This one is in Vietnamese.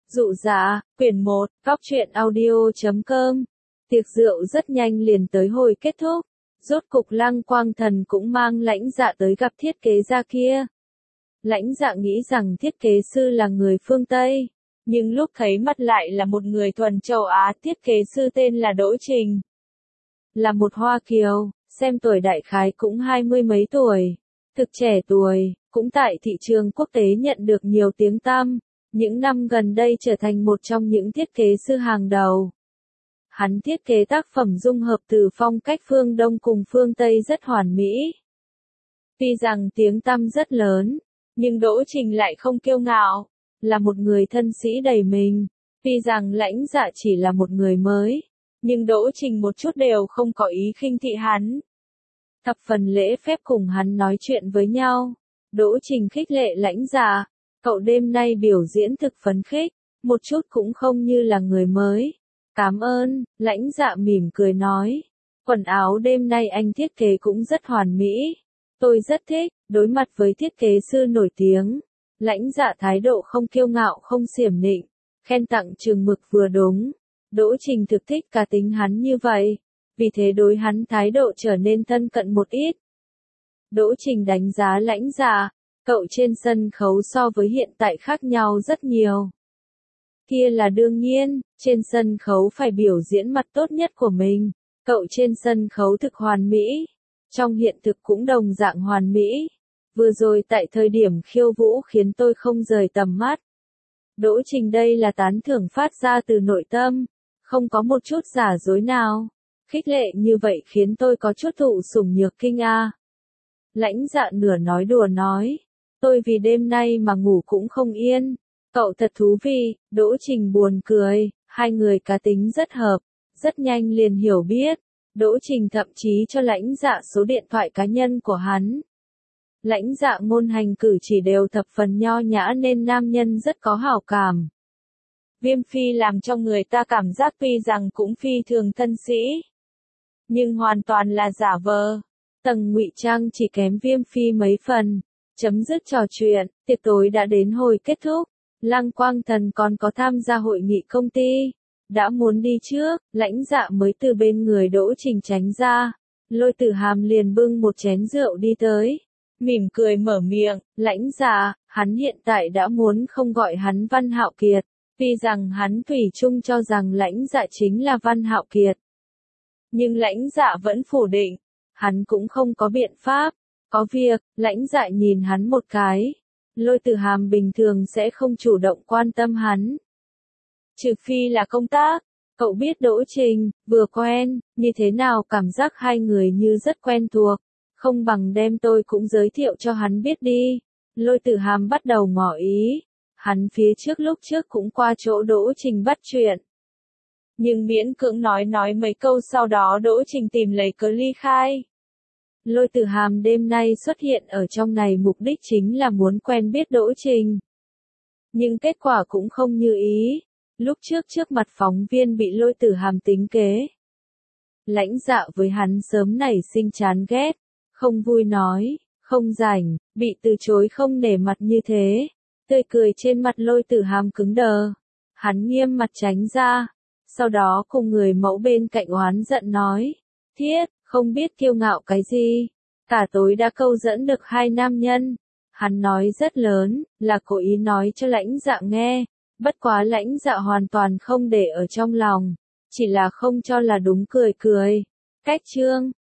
Dụ dạ, quyển 1, góc truyện audio.com. Tiệc rượu rất nhanh liền tới hồi kết thúc. Rốt cục Lăng Quang Thần cũng mang Lãnh Dạ tới gặp thiết kế gia kia. Lãnh Dạ nghĩ rằng thiết kế sư là người phương Tây, nhưng lúc thấy mặt lại là một người thuần châu Á. Thiết kế sư tên là Đỗ Trình, là một Hoa Kiều, xem tuổi đại khái cũng 20 mấy tuổi, thực trẻ tuổi, cũng tại thị trường quốc tế nhận được nhiều tiếng tăm. Những năm gần đây trở thành một trong những thiết kế sư hàng đầu. Hắn thiết kế tác phẩm dung hợp từ phong cách phương Đông cùng phương Tây rất hoàn mỹ. Tuy rằng tiếng tăm rất lớn, nhưng Đỗ Trình lại không kiêu ngạo, là một người thân sĩ đầy mình. Tuy rằng Lãnh Dạ chỉ là một người mới, nhưng Đỗ Trình một chút đều không có ý khinh thị hắn. Thập phần lễ phép cùng hắn nói chuyện với nhau. Đỗ Trình khích lệ Lãnh Dạ, cậu đêm nay biểu diễn thực phấn khích, một chút cũng không như là người mới. Cảm ơn, Lãnh Dạ mỉm cười nói. Quần áo đêm nay anh thiết kế cũng rất hoàn mỹ. Tôi rất thích. Đối mặt với thiết kế sư nổi tiếng, Lãnh Dạ thái độ không kiêu ngạo không xiểm nịnh, khen tặng chừng mực vừa đúng. Đỗ Trình thực thích cá tính hắn như vậy, vì thế đối hắn thái độ trở nên thân cận một ít. Đỗ Trình đánh giá Lãnh Dạ, cậu trên sân khấu so với hiện tại khác nhau rất nhiều. Kia là đương nhiên, trên sân khấu phải biểu diễn mặt tốt nhất của mình. Cậu trên sân khấu thực hoàn mỹ, trong hiện thực cũng đồng dạng hoàn mỹ. Vừa rồi tại thời điểm khiêu vũ khiến tôi không rời tầm mắt. Đỗ Trình đây là tán thưởng phát ra từ nội tâm, không có một chút giả dối nào. Khích lệ như vậy khiến tôi có chút thụ sủng nhược kinh a. Lãnh Dạ nửa nói đùa nói, tôi vì đêm nay mà ngủ cũng không yên. Cậu thật thú vị. Đỗ Trình buồn cười, hai người cá tính rất hợp, rất nhanh liền hiểu biết. Đỗ Trình thậm chí cho Lãnh Dạ số điện thoại cá nhân của hắn. Lãnh Dạ ngôn hành cử chỉ đều thập phần nho nhã nên nam nhân rất có hảo cảm. Viêm Phi làm cho người ta cảm giác tuy rằng cũng phi thường thân sĩ, nhưng hoàn toàn là giả vờ. Tầng ngụy trang chỉ kém Viêm Phi mấy phần. Chấm dứt trò chuyện, tiệc tối đã đến hồi kết thúc. Lăng Quang Thần còn có tham gia hội nghị công ty, đã muốn đi trước. Lãnh Dạ mới từ bên người Đỗ Trình tránh ra. Lôi Tử Hàm liền bưng một chén rượu đi tới, mỉm cười mở miệng. Lãnh Dạ, hắn hiện tại đã muốn không gọi hắn Văn Hạo Kiệt, vì rằng hắn thủy chung cho rằng Lãnh Dạ chính là Văn Hạo Kiệt. Nhưng Lãnh Dạ vẫn phủ định, hắn cũng không có biện pháp. Có việc. Lãnh Dạ nhìn hắn một cái. Lôi Tử Hàm bình thường sẽ không chủ động quan tâm hắn, trừ phi là công tác. Cậu biết Đỗ Trình, vừa quen, như thế nào cảm giác hai người như rất quen thuộc, không bằng đem tôi cũng giới thiệu cho hắn biết đi. Lôi Tử Hàm bắt đầu ngỏ ý, hắn phía trước lúc trước cũng qua chỗ Đỗ Trình bắt chuyện, nhưng miễn cưỡng nói mấy câu sau đó Đỗ Trình tìm lấy cớ ly khai. Lôi Tử Hàm đêm nay xuất hiện ở trong này mục đích chính là muốn quen biết Đỗ Trình. Nhưng kết quả cũng không như ý. Lúc trước mặt phóng viên bị Lôi Tử Hàm tính kế. Lãnh Dạ với hắn sớm nảy sinh chán ghét, không vui nói, không rảnh, bị từ chối không nể mặt như thế. Tươi cười trên mặt Lôi Tử Hàm cứng đờ. Hắn nghiêm mặt tránh ra, sau đó cùng người mẫu bên cạnh oán giận nói, thiết, không biết kiêu ngạo cái gì, cả tối đã câu dẫn được hai nam nhân. Hắn nói rất lớn, là cố ý nói cho Lãnh Dạ nghe, bất quá Lãnh Dạ hoàn toàn không để ở trong lòng, chỉ là không cho là đúng cười cười. Cách chương